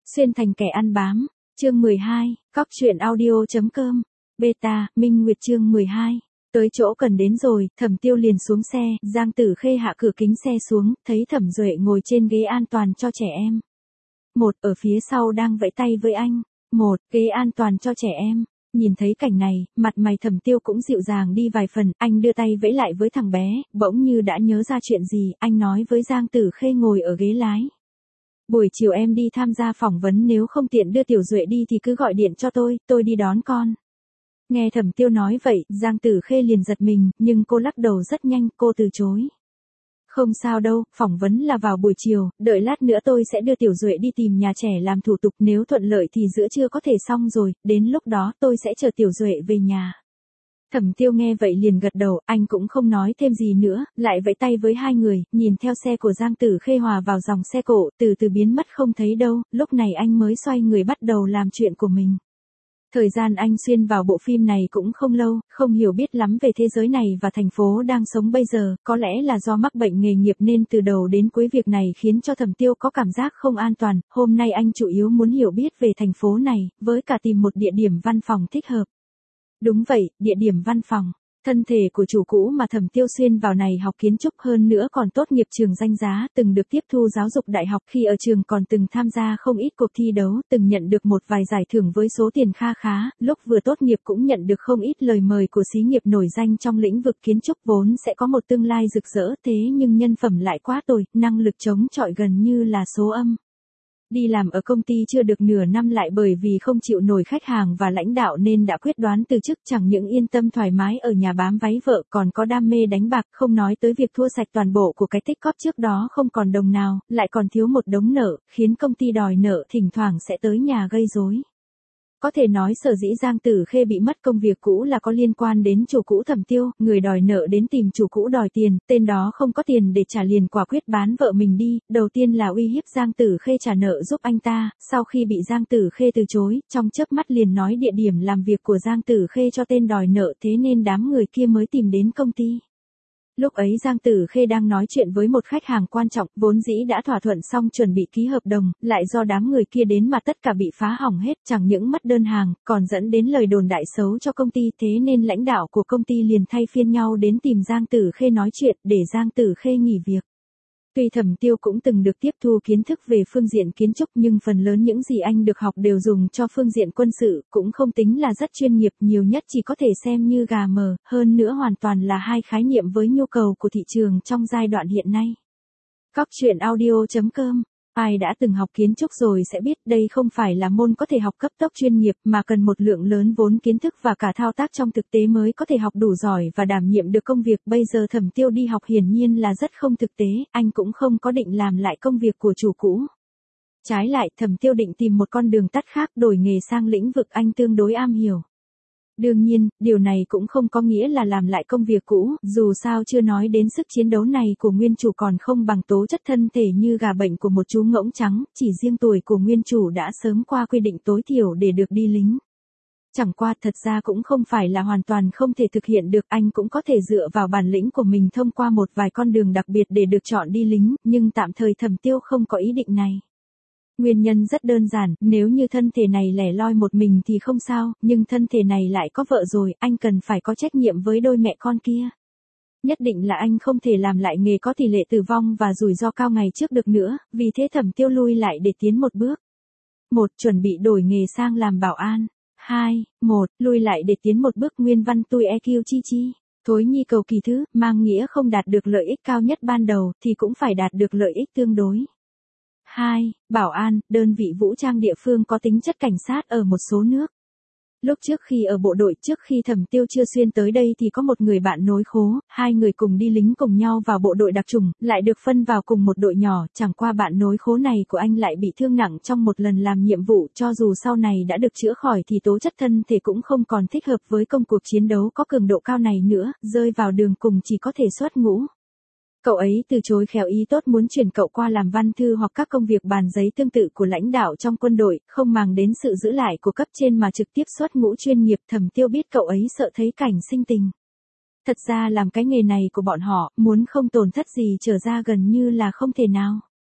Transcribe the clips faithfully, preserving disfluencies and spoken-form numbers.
Xuyên thành kẻ ăn bám, chương mười hai, cóc truyện audio.com, beta, Minh Nguyệt chương mười hai. Tới chỗ cần đến rồi, Thẩm Tiêu liền xuống xe, Giang Tử Khê hạ cửa kính xe xuống, thấy Thẩm Duệ ngồi trên ghế an toàn cho trẻ em. Một, ở phía sau đang vẫy tay với anh. Một, ghế an toàn cho trẻ em. Nhìn thấy cảnh này, mặt mày Thẩm Tiêu cũng dịu dàng đi vài phần, anh đưa tay vẫy lại với thằng bé, bỗng như đã nhớ ra chuyện gì, anh nói với Giang Tử Khê ngồi ở ghế lái. Buổi chiều em đi tham gia phỏng vấn, nếu không tiện đưa Tiểu Duệ đi thì cứ gọi điện cho tôi, tôi đi đón con. Nghe Thẩm Tiêu nói vậy, Giang Tử Khê liền giật mình, nhưng cô lắc đầu rất nhanh, cô từ chối. Không sao đâu, phỏng vấn là vào buổi chiều, đợi lát nữa tôi sẽ đưa Tiểu Duệ đi tìm nhà trẻ làm thủ tục, nếu thuận lợi thì giữa trưa có thể xong rồi, đến lúc đó tôi sẽ chờ Tiểu Duệ về nhà. Thẩm Tiêu nghe vậy liền gật đầu, anh cũng không nói thêm gì nữa, lại vẫy tay với hai người, nhìn theo xe của Giang Tử Khê hòa vào dòng xe cộ, từ từ biến mất không thấy đâu, lúc này anh mới xoay người bắt đầu làm chuyện của mình. Thời gian anh xuyên vào bộ phim này cũng không lâu, không hiểu biết lắm về thế giới này và thành phố đang sống bây giờ, có lẽ là do mắc bệnh nghề nghiệp nên từ đầu đến cuối việc này khiến cho Thẩm Tiêu có cảm giác không an toàn, hôm nay anh chủ yếu muốn hiểu biết về thành phố này, với cả tìm một địa điểm văn phòng thích hợp. Đúng vậy, địa điểm văn phòng. Thân thể của chủ cũ mà Thẩm Tiêu xuyên vào này học kiến trúc, hơn nữa còn tốt nghiệp trường danh giá, từng được tiếp thu giáo dục đại học, khi ở trường còn từng tham gia không ít cuộc thi đấu, từng nhận được một vài giải thưởng với số tiền kha khá, lúc vừa tốt nghiệp cũng nhận được không ít lời mời của xí nghiệp nổi danh trong lĩnh vực kiến trúc, vốn sẽ có một tương lai rực rỡ, thế nhưng nhân phẩm lại quá tồi, năng lực chống chọi gần như là số âm. Đi làm ở công ty chưa được nửa năm lại bởi vì không chịu nổi khách hàng và lãnh đạo nên đã quyết đoán từ chức, chẳng những yên tâm thoải mái ở nhà bám váy vợ, còn có đam mê đánh bạc, không nói tới việc thua sạch toàn bộ của cái tích cóp trước đó không còn đồng nào, lại còn thiếu một đống nợ, khiến công ty đòi nợ thỉnh thoảng sẽ tới nhà gây rối. Có thể nói sở dĩ Giang Tử Khê bị mất công việc cũ là có liên quan đến chủ cũ Thẩm Tiêu, người đòi nợ đến tìm chủ cũ đòi tiền, tên đó không có tiền để trả liền quả quyết bán vợ mình đi, đầu tiên là uy hiếp Giang Tử Khê trả nợ giúp anh ta, sau khi bị Giang Tử Khê từ chối, trong chớp mắt liền nói địa điểm làm việc của Giang Tử Khê cho tên đòi nợ, thế nên đám người kia mới tìm đến công ty. Lúc ấy Giang Tử Khê đang nói chuyện với một khách hàng quan trọng, vốn dĩ đã thỏa thuận xong chuẩn bị ký hợp đồng, lại do đám người kia đến mà tất cả bị phá hỏng hết, chẳng những mất đơn hàng, còn dẫn đến lời đồn đại xấu cho công ty, thế nên lãnh đạo của công ty liền thay phiên nhau đến tìm Giang Tử Khê nói chuyện, để Giang Tử Khê nghỉ việc. Tuy Thẩm Tiêu cũng từng được tiếp thu kiến thức về phương diện kiến trúc, nhưng phần lớn những gì anh được học đều dùng cho phương diện quân sự, cũng không tính là rất chuyên nghiệp, nhiều nhất chỉ có thể xem như gà mờ, hơn nữa hoàn toàn là hai khái niệm với nhu cầu của thị trường trong giai đoạn hiện nay. Cóc truyện audio.com. Ai đã từng học kiến trúc rồi sẽ biết đây không phải là môn có thể học cấp tốc chuyên nghiệp, mà cần một lượng lớn vốn kiến thức và cả thao tác trong thực tế mới có thể học đủ giỏi và đảm nhiệm được công việc. Bây giờ Thẩm Tiêu đi học hiển nhiên là rất không thực tế, anh cũng không có định làm lại công việc của chủ cũ. Trái lại, Thẩm Tiêu định tìm một con đường tắt khác, đổi nghề sang lĩnh vực anh tương đối am hiểu. Đương nhiên, điều này cũng không có nghĩa là làm lại công việc cũ, dù sao chưa nói đến sức chiến đấu này của nguyên chủ còn không bằng tố chất thân thể như gà bệnh của một chú ngỗng trắng, chỉ riêng tuổi của nguyên chủ đã sớm qua quy định tối thiểu để được đi lính. Chẳng qua thật ra cũng không phải là hoàn toàn không thể thực hiện được, anh cũng có thể dựa vào bản lĩnh của mình thông qua một vài con đường đặc biệt để được chọn đi lính, nhưng tạm thời Thẩm Tiêu không có ý định này. Nguyên nhân rất đơn giản, nếu như thân thể này lẻ loi một mình thì không sao, nhưng thân thể này lại có vợ rồi, anh cần phải có trách nhiệm với đôi mẹ con kia. Nhất định là anh không thể làm lại nghề có tỷ lệ tử vong và rủi ro cao ngày trước được nữa, vì thế Thẩm Tiêu lui lại để tiến một bước. Một, chuẩn bị đổi nghề sang làm bảo an. Hai, một, lui lại để tiến một bước, nguyên văn tui e quy chi chi. Thối nhi cầu kỳ thứ, mang nghĩa không đạt được lợi ích cao nhất ban đầu, thì cũng phải đạt được lợi ích tương đối. Hai, bảo an, đơn vị vũ trang địa phương có tính chất cảnh sát ở một số nước. Lúc trước khi ở bộ đội, trước khi Thẩm Tiêu chưa xuyên tới đây thì có một người bạn nối khố, hai người cùng đi lính cùng nhau vào bộ đội đặc chủng, lại được phân vào cùng một đội nhỏ, chẳng qua bạn nối khố này của anh lại bị thương nặng trong một lần làm nhiệm vụ, cho dù sau này đã được chữa khỏi thì tố chất thân thể cũng không còn thích hợp với công cuộc chiến đấu có cường độ cao này nữa, rơi vào đường cùng chỉ có thể xuất ngũ. Cậu ấy từ chối khéo ý tốt muốn chuyển cậu qua làm văn thư hoặc các công việc bàn giấy tương tự của lãnh đạo trong quân đội, không màng đến sự giữ lại của cấp trên mà trực tiếp xuất ngũ chuyên nghiệp. Thẩm Tiêu biết cậu ấy sợ thấy cảnh sinh tình. Thật ra làm cái nghề này của bọn họ, muốn không tổn thất gì trở ra gần như là không thể nào.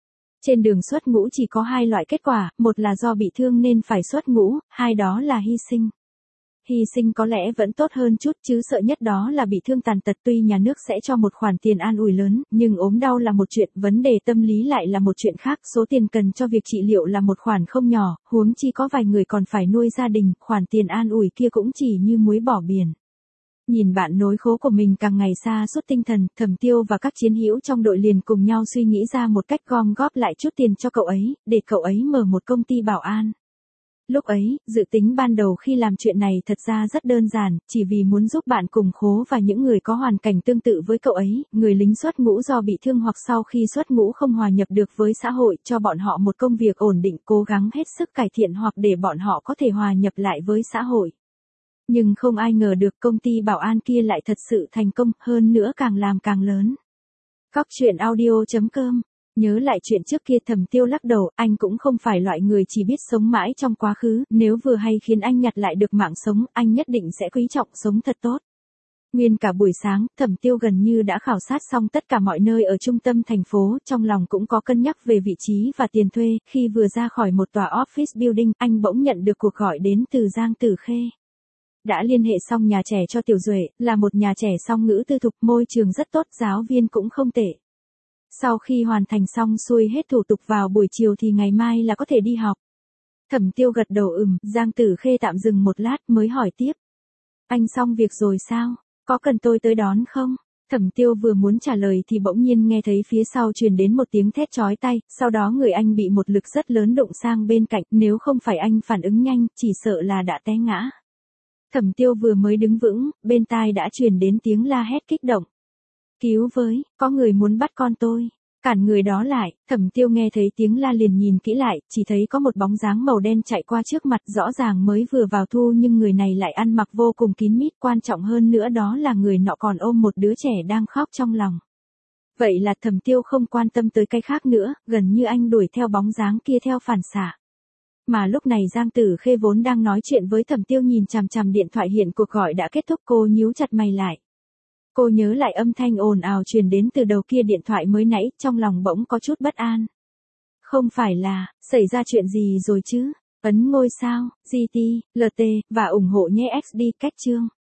Trên đường xuất ngũ chỉ có hai loại kết quả, một là do bị thương nên phải xuất ngũ, hai đó là hy sinh. Hy sinh có lẽ vẫn tốt hơn chút chứ sợ nhất đó là bị thương tàn tật, tuy nhà nước sẽ cho một khoản tiền an ủi lớn, nhưng ốm đau là một chuyện, vấn đề tâm lý lại là một chuyện khác, số tiền cần cho việc trị liệu là một khoản không nhỏ, huống chi có vài người còn phải nuôi gia đình, khoản tiền an ủi kia cũng chỉ như muối bỏ biển. Nhìn bạn nối khố của mình càng ngày xa suốt tinh thần, Thẩm Tiêu và các chiến hữu trong đội liền cùng nhau suy nghĩ ra một cách gom góp lại chút tiền cho cậu ấy, để cậu ấy mở một công ty bảo an. Lúc ấy, dự tính ban đầu khi làm chuyện này thật ra rất đơn giản, chỉ vì muốn giúp bạn cùng khố và những người có hoàn cảnh tương tự với cậu ấy, người lính xuất ngũ do bị thương hoặc sau khi xuất ngũ không hòa nhập được với xã hội, cho bọn họ một công việc ổn định, cố gắng hết sức cải thiện hoặc để bọn họ có thể hòa nhập lại với xã hội. Nhưng không ai ngờ được công ty bảo an kia lại thật sự thành công, hơn nữa càng làm càng lớn. Cóc truyện audio chấm com. Nhớ lại chuyện trước kia, Thẩm Tiêu lắc đầu, anh cũng không phải loại người chỉ biết sống mãi trong quá khứ, nếu vừa hay khiến anh nhặt lại được mạng sống, anh nhất định sẽ quý trọng sống thật tốt. Nguyên cả buổi sáng, Thẩm Tiêu gần như đã khảo sát xong tất cả mọi nơi ở trung tâm thành phố, trong lòng cũng có cân nhắc về vị trí và tiền thuê, khi vừa ra khỏi một tòa office building, anh bỗng nhận được cuộc gọi đến từ Giang Tử Khê. Đã liên hệ xong nhà trẻ cho Tiểu Duệ, là một nhà trẻ song ngữ tư thục, môi trường rất tốt, giáo viên cũng không tệ. Sau khi hoàn thành xong xuôi hết thủ tục vào buổi chiều thì ngày mai là có thể đi học. Thẩm Tiêu gật đầu ừm, Giang Tử Khê tạm dừng một lát mới hỏi tiếp. Anh xong việc rồi sao? Có cần tôi tới đón không? Thẩm Tiêu vừa muốn trả lời thì bỗng nhiên nghe thấy phía sau truyền đến một tiếng thét chói tai, sau đó người anh bị một lực rất lớn đụng sang bên cạnh, nếu không phải anh phản ứng nhanh, chỉ sợ là đã té ngã. Thẩm Tiêu vừa mới đứng vững, bên tai đã truyền đến tiếng la hét kích động. Cứu với, có người muốn bắt con tôi. Cản người đó lại, Thẩm Tiêu nghe thấy tiếng la liền nhìn kỹ lại, chỉ thấy có một bóng dáng màu đen chạy qua trước mặt, rõ ràng mới vừa vào thu nhưng người này lại ăn mặc vô cùng kín mít, quan trọng hơn nữa đó là người nọ còn ôm một đứa trẻ đang khóc trong lòng. Vậy là Thẩm Tiêu không quan tâm tới cái khác nữa, gần như anh đuổi theo bóng dáng kia theo phản xạ. Mà lúc này Giang Tử Khê vốn đang nói chuyện với Thẩm Tiêu nhìn chằm chằm điện thoại hiện cuộc gọi đã kết thúc, cô nhíu chặt mày lại. Cô nhớ lại âm thanh ồn ào truyền đến từ đầu kia điện thoại mới nãy, trong lòng bỗng có chút bất an. Không phải là, xảy ra chuyện gì rồi chứ? Ấn ngôi sao, giê tê, lờ tê, và ủng hộ nhé ích đê cách chương.